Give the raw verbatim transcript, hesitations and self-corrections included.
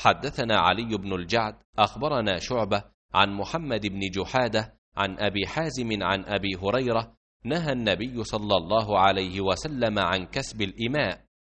حدثنا علي بن الجعد أخبرنا شعبة عن محمد بن جحادة عن أبي حازم عن أبي هريرة: نهى النبي صلى الله عليه وسلم عن كسب الإماء،